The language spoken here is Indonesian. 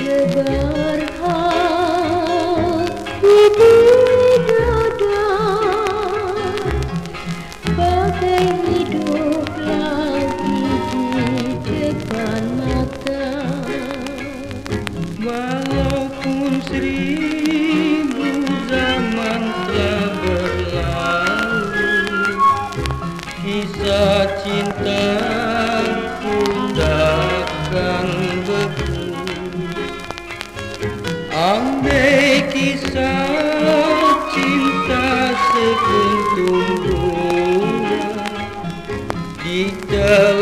tebar hati di dada, bagai hidup lagi di depan mata. Walaupun seribu zaman telah berlalu, kisah cinta pun takkan beku. Andai kisah cinta sekuntum bunga di